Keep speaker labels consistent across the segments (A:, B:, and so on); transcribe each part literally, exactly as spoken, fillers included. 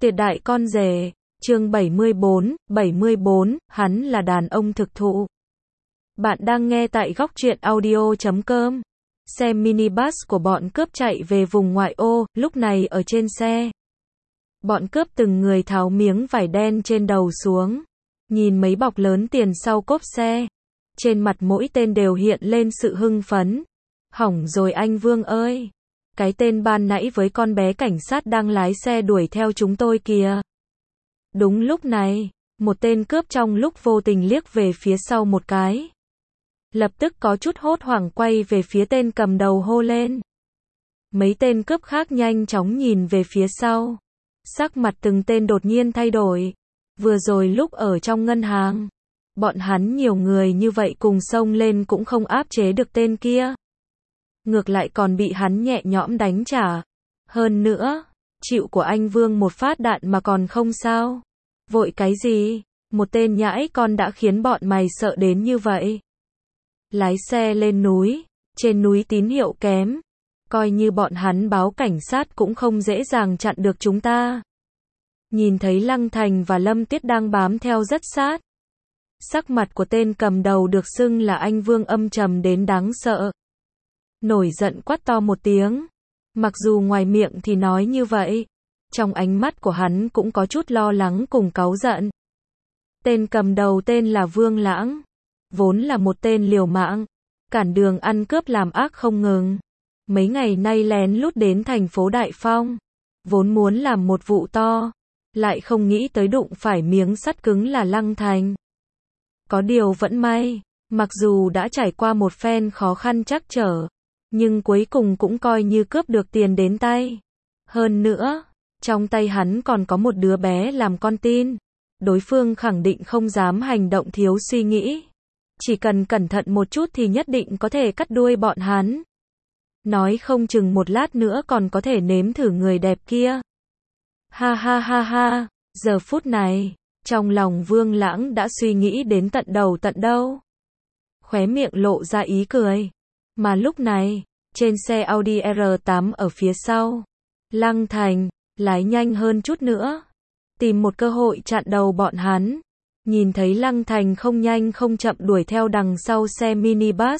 A: Tuyệt đại con rể, chương bảy mươi bốn, bảy mươi bốn, hắn là đàn ông thực thụ. Bạn đang nghe tại góc truyện audio chấm com. Xe minibus của bọn cướp chạy về vùng ngoại ô, lúc này ở trên xe. Bọn cướp từng người tháo miếng vải đen trên đầu xuống. Nhìn mấy bọc lớn tiền sau cốp xe. Trên mặt mỗi tên đều hiện lên sự hưng phấn. Hỏng rồi anh Vương ơi! Cái tên ban nãy với con bé cảnh sát đang lái xe đuổi theo chúng tôi kìa. Đúng lúc này, một tên cướp trong lúc vô tình liếc về phía sau một cái. Lập tức có chút hốt hoảng quay về phía tên cầm đầu hô lên. Mấy tên cướp khác nhanh chóng nhìn về phía sau. Sắc mặt từng tên đột nhiên thay đổi. Vừa rồi lúc ở trong ngân hàng, bọn hắn nhiều người như vậy cùng xông lên cũng không áp chế được tên kia. Ngược lại còn bị hắn nhẹ nhõm đánh trả. Hơn nữa, chịu của anh Vương một phát đạn mà còn không sao. Vội cái gì? Một tên nhãi con đã khiến bọn mày sợ đến như vậy. Lái xe lên núi, trên núi tín hiệu kém. Coi như bọn hắn báo cảnh sát cũng không dễ dàng chặn được chúng ta. Nhìn thấy Lăng Thành và Lâm Tiết đang bám theo rất sát. Sắc mặt của tên cầm đầu được xưng là anh Vương âm trầm đến đáng sợ. Nổi giận quát to một tiếng. Mặc dù ngoài miệng thì nói như vậy, trong ánh mắt của hắn cũng có chút lo lắng cùng cáu giận. Tên cầm đầu tên là Vương Lãng. Vốn là một tên liều mạng, cản đường ăn cướp làm ác không ngừng. Mấy ngày nay lén lút đến thành phố Đại Phong. Vốn muốn làm một vụ to, lại không nghĩ tới đụng phải miếng sắt cứng là Lăng Thành. Có điều vẫn may, mặc dù đã trải qua một phen khó khăn trắc trở, nhưng cuối cùng cũng coi như cướp được tiền đến tay. Hơn nữa, trong tay hắn còn có một đứa bé làm con tin. Đối phương khẳng định không dám hành động thiếu suy nghĩ. Chỉ cần cẩn thận một chút thì nhất định có thể cắt đuôi bọn hắn. Nói không chừng một lát nữa còn có thể nếm thử người đẹp kia. Ha ha ha ha, giờ phút này, trong lòng Vương Lãng đã suy nghĩ đến tận đầu tận đâu. Khóe miệng lộ ra ý cười. Mà lúc này, trên xe Audi R tám ở phía sau, Lăng Thành, lái nhanh hơn chút nữa. Tìm một cơ hội chặn đầu bọn hắn. Nhìn thấy Lăng Thành không nhanh không chậm đuổi theo đằng sau xe minibus.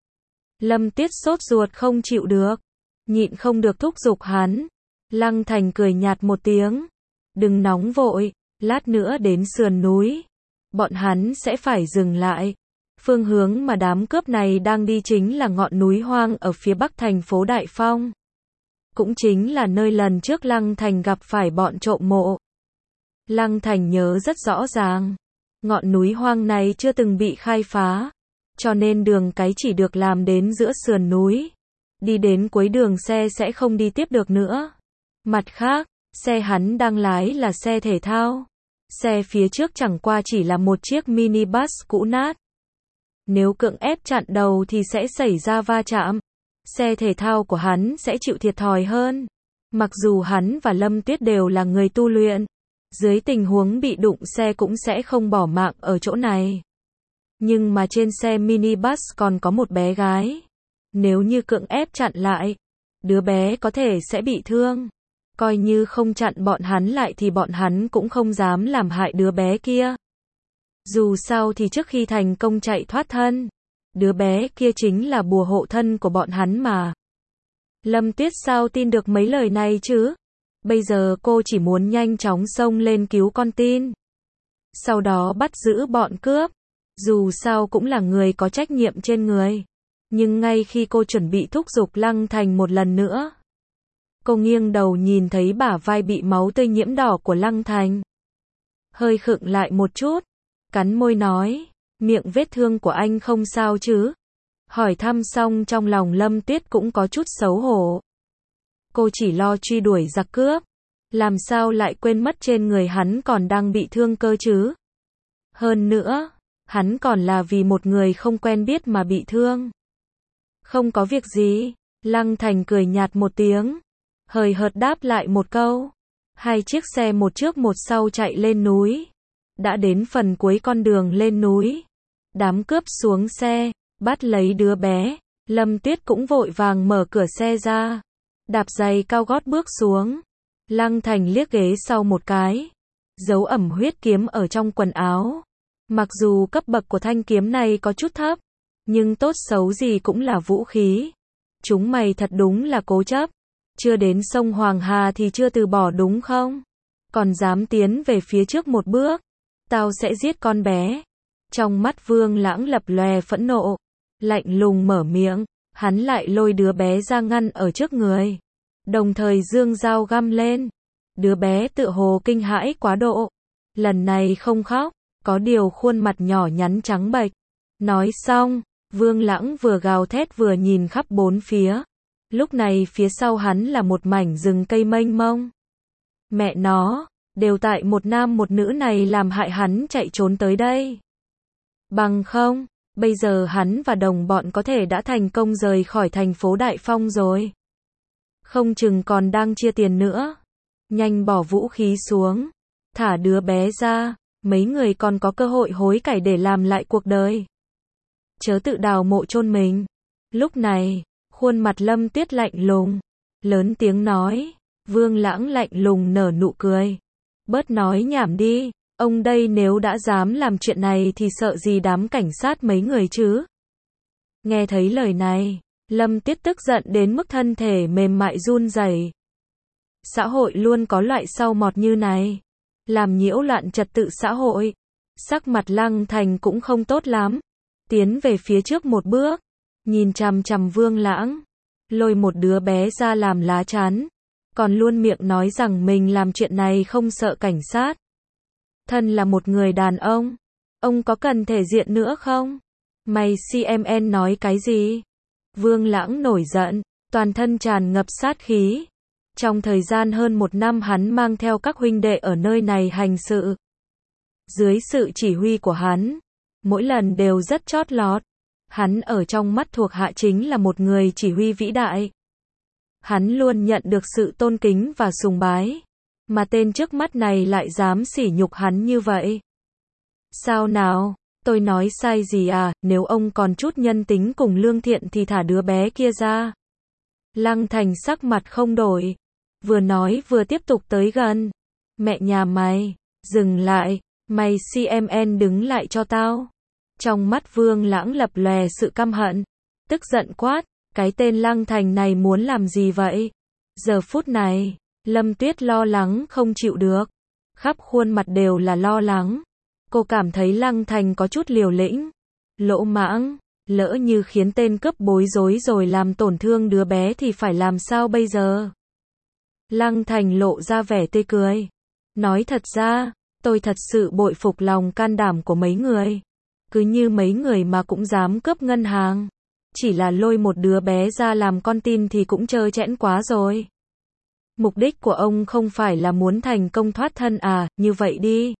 A: Lâm Tiết sốt ruột không chịu được. Nhịn không được thúc giục hắn. Lăng Thành cười nhạt một tiếng. Đừng nóng vội, lát nữa đến sườn núi. Bọn hắn sẽ phải dừng lại. Phương hướng mà đám cướp này đang đi chính là ngọn núi hoang ở phía bắc thành phố Đại Phong. Cũng chính là nơi lần trước Lăng Thành gặp phải bọn trộm mộ. Lăng Thành nhớ rất rõ ràng. Ngọn núi hoang này chưa từng bị khai phá. Cho nên đường cái chỉ được làm đến giữa sườn núi. Đi đến cuối đường xe sẽ không đi tiếp được nữa. Mặt khác, xe hắn đang lái là xe thể thao. Xe phía trước chẳng qua chỉ là một chiếc minibus cũ nát. Nếu cưỡng ép chặn đầu thì sẽ xảy ra va chạm. Xe thể thao của hắn sẽ chịu thiệt thòi hơn. Mặc dù hắn và Lâm Tuyết đều là người tu luyện, dưới tình huống bị đụng xe cũng sẽ không bỏ mạng ở chỗ này. Nhưng mà trên xe minibus còn có một bé gái. Nếu như cưỡng ép chặn lại, đứa bé có thể sẽ bị thương. Coi như không chặn bọn hắn lại thì bọn hắn cũng không dám làm hại đứa bé kia. Dù sao thì trước khi thành công chạy thoát thân, đứa bé kia chính là bùa hộ thân của bọn hắn mà. Lâm Tuyết sao tin được mấy lời này chứ? Bây giờ cô chỉ muốn nhanh chóng xông lên cứu con tin. Sau đó bắt giữ bọn cướp. Dù sao cũng là người có trách nhiệm trên người. Nhưng ngay khi cô chuẩn bị thúc giục Lăng Thành một lần nữa, cô nghiêng đầu nhìn thấy bả vai bị máu tươi nhiễm đỏ của Lăng Thành. Hơi khựng lại một chút, cắn môi nói, miệng vết thương của anh không sao chứ? Hỏi thăm xong trong lòng Lâm Tuyết cũng có chút xấu hổ. Cô chỉ lo truy đuổi giặc cướp. Làm sao lại quên mất trên người hắn còn đang bị thương cơ chứ? Hơn nữa, hắn còn là vì một người không quen biết mà bị thương. Không có việc gì. Lăng Thành cười nhạt một tiếng. Hời hợt đáp lại một câu. Hai chiếc xe một trước một sau chạy lên núi. Đã đến phần cuối con đường lên núi. Đám cướp xuống xe, bắt lấy đứa bé. Lâm Tuyết cũng vội vàng mở cửa xe ra. Đạp giày cao gót bước xuống. Lăng Thành liếc ghế sau một cái. Dấu ẩm huyết kiếm ở trong quần áo. Mặc dù cấp bậc của thanh kiếm này có chút thấp, nhưng tốt xấu gì cũng là vũ khí. Chúng mày thật đúng là cố chấp. Chưa đến sông Hoàng Hà thì chưa từ bỏ đúng không? Còn dám tiến về phía trước một bước. Tao sẽ giết con bé. Trong mắt Vương Lãng lập lòe phẫn nộ. Lạnh lùng mở miệng. Hắn lại lôi đứa bé ra ngăn ở trước người. Đồng thời giương dao găm lên. Đứa bé tự hồ kinh hãi quá độ. Lần này không khóc. Có điều khuôn mặt nhỏ nhắn trắng bệch. Nói xong, Vương Lãng vừa gào thét vừa nhìn khắp bốn phía. Lúc này phía sau hắn là một mảnh rừng cây mênh mông. Mẹ nó, đều tại một nam một nữ này làm hại hắn chạy trốn tới đây. Bằng không, bây giờ hắn và đồng bọn có thể đã thành công rời khỏi thành phố Đại Phong rồi. Không chừng còn đang chia tiền nữa. Nhanh bỏ vũ khí xuống. Thả đứa bé ra. Mấy người còn có cơ hội hối cải để làm lại cuộc đời. Chớ tự đào mộ chôn mình. Lúc này, khuôn mặt Lâm Tuyết lạnh lùng. Lớn tiếng nói. Vương Lãng lạnh lùng nở nụ cười. Bớt nói nhảm đi. Ông đây nếu đã dám làm chuyện này thì sợ gì đám cảnh sát mấy người chứ. Nghe thấy lời này, Lâm Tuyết tức giận đến mức thân thể mềm mại run rẩy. Xã hội luôn có loại sau mọt như này. Làm nhiễu loạn trật tự xã hội. Sắc mặt Lăng Thành cũng không tốt lắm. Tiến về phía trước một bước. Nhìn chằm chằm Vương Lãng. Lôi một đứa bé ra làm lá chắn. Còn luôn miệng nói rằng mình làm chuyện này không sợ cảnh sát. Thân là một người đàn ông. Ông có cần thể diện nữa không? Mày xê em en nói cái gì? Vương Lãng nổi giận. Toàn thân tràn ngập sát khí. Trong thời gian hơn một năm hắn mang theo các huynh đệ ở nơi này hành sự. Dưới sự chỉ huy của hắn, mỗi lần đều rất chót lọt. Hắn ở trong mắt thuộc hạ chính là một người chỉ huy vĩ đại. Hắn luôn nhận được sự tôn kính và sùng bái. Mà tên trước mắt này lại dám sỉ nhục hắn như vậy. Sao nào? Tôi nói sai gì à? Nếu ông còn chút nhân tính cùng lương thiện thì thả đứa bé kia ra. Lăng Thành sắc mặt không đổi. Vừa nói vừa tiếp tục tới gần. Mẹ nhà mày, dừng lại, mày xê em en đứng lại cho tao. Trong mắt Vương Lãng lập lòe sự căm hận. Tức giận quát, cái tên Lăng Thành này muốn làm gì vậy? Giờ phút này, Lâm Tuyết lo lắng không chịu được. Khắp khuôn mặt đều là lo lắng. Cô cảm thấy Lăng Thành có chút liều lĩnh. Lỗ mãng, lỡ như khiến tên cướp bối rối rồi làm tổn thương đứa bé thì phải làm sao bây giờ? Lăng Thành lộ ra vẻ tươi cười. Nói thật ra, tôi thật sự bội phục lòng can đảm của mấy người. Cứ như mấy người mà cũng dám cướp ngân hàng. Chỉ là lôi một đứa bé ra làm con tin thì cũng trơ trẽn quá rồi. Mục đích của ông không phải là muốn thành công thoát thân à, như vậy đi.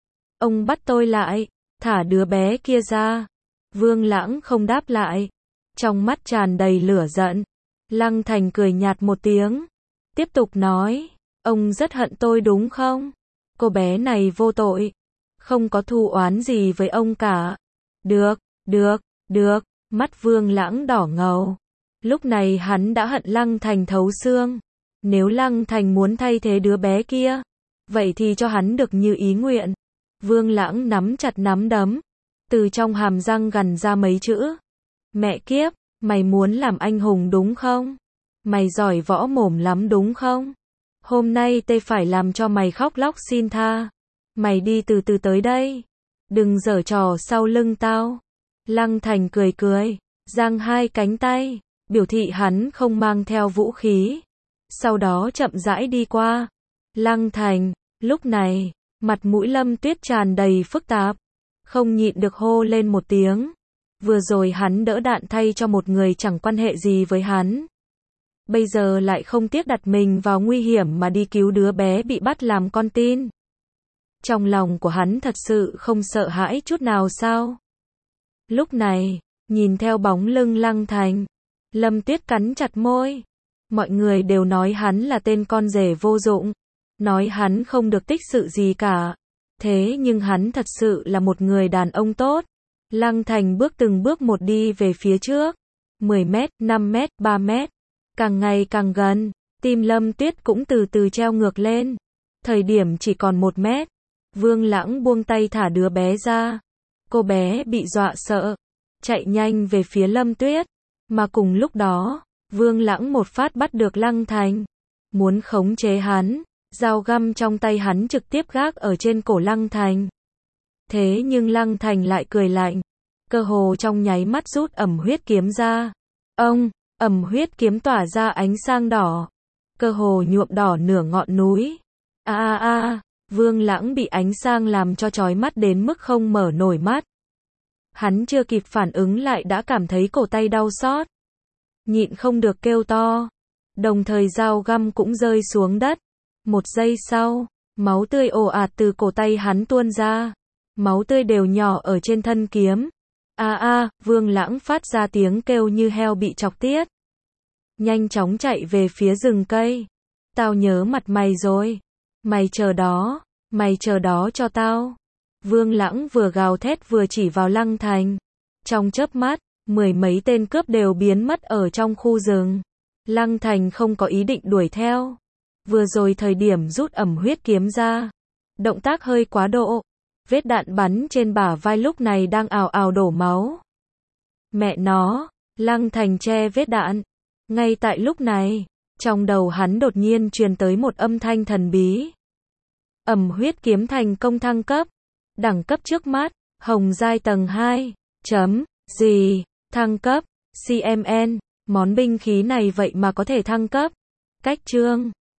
A: Ông bắt tôi lại, thả đứa bé kia ra. Vương Lãng không đáp lại. Trong mắt tràn đầy lửa giận. Lăng Thành cười nhạt một tiếng. Tiếp tục nói, ông rất hận tôi đúng không? Cô bé này vô tội. Không có thù oán gì với ông cả. Được, được, được. Mắt Vương Lãng đỏ ngầu. Lúc này hắn đã hận Lăng Thành thấu xương. Nếu Lăng Thành muốn thay thế đứa bé kia, vậy thì cho hắn được như ý nguyện. Vương Lãng nắm chặt nắm đấm. Từ trong hàm răng gằn ra mấy chữ. Mẹ kiếp, mày muốn làm anh hùng đúng không? Mày giỏi võ mồm lắm đúng không? Hôm nay tê phải làm cho mày khóc lóc xin tha. Mày đi từ từ tới đây. Đừng giở trò sau lưng tao. Lăng Thành cười cười, giang hai cánh tay, biểu thị hắn không mang theo vũ khí. Sau đó chậm rãi đi qua. Lăng Thành, lúc này, mặt mũi Lâm Tuyết tràn đầy phức tạp. Không nhịn được hô lên một tiếng. Vừa rồi hắn đỡ đạn thay cho một người chẳng quan hệ gì với hắn. Bây giờ lại không tiếc đặt mình vào nguy hiểm mà đi cứu đứa bé bị bắt làm con tin. Trong lòng của hắn thật sự không sợ hãi chút nào sao? Lúc này, nhìn theo bóng lưng Lăng Thành, Lâm Tuyết cắn chặt môi. Mọi người đều nói hắn là tên con rể vô dụng, nói hắn không được tích sự gì cả. Thế nhưng hắn thật sự là một người đàn ông tốt. Lăng Thành bước từng bước một đi về phía trước. mười mét, năm mét, ba mét. Càng ngày càng gần. Tim Lâm Tuyết cũng từ từ treo ngược lên. Thời điểm chỉ còn một mét. Vương Lãng buông tay thả đứa bé ra. Cô bé bị dọa sợ. Chạy nhanh về phía Lâm Tuyết. Mà cùng lúc đó, Vương Lãng một phát bắt được Lăng Thành. Muốn khống chế hắn. Dao găm trong tay hắn trực tiếp gác ở trên cổ Lăng Thành. Thế nhưng Lăng Thành lại cười lạnh. Cơ hồ trong nháy mắt rút ẩm huyết kiếm ra. Ông, ẩm huyết kiếm tỏa ra ánh sáng đỏ. Cơ hồ nhuộm đỏ nửa ngọn núi. A a a, Vương Lãng bị ánh sáng làm cho chói mắt đến mức không mở nổi mắt. Hắn chưa kịp phản ứng lại đã cảm thấy cổ tay đau xót. Nhịn không được kêu to. Đồng thời dao găm cũng rơi xuống đất. Một giây sau, máu tươi ồ ạt từ cổ tay hắn tuôn ra. Máu tươi đều nhỏ ở trên thân kiếm. A a, Vương Lãng phát ra tiếng kêu như heo bị chọc tiết. Nhanh chóng chạy về phía rừng cây. Tao nhớ mặt mày rồi. Mày chờ đó, mày chờ đó cho tao. Vương Lãng vừa gào thét vừa chỉ vào Lăng Thành. Trong chớp mắt, mười mấy tên cướp đều biến mất ở trong khu rừng. Lăng Thành không có ý định đuổi theo. Vừa rồi thời điểm rút ẩm huyết kiếm ra. Động tác hơi quá độ. Vết đạn bắn trên bả vai lúc này đang ào ào đổ máu. Mẹ nó, Lăng Thành che vết đạn. Ngay tại lúc này, trong đầu hắn đột nhiên truyền tới một âm thanh thần bí. Ẩm huyết kiếm thành công thăng cấp. Đẳng cấp trước mắt, hồng giai tầng hai. Chấm, gì, thăng cấp, xê em en, món binh khí này vậy mà có thể thăng cấp. Cách chương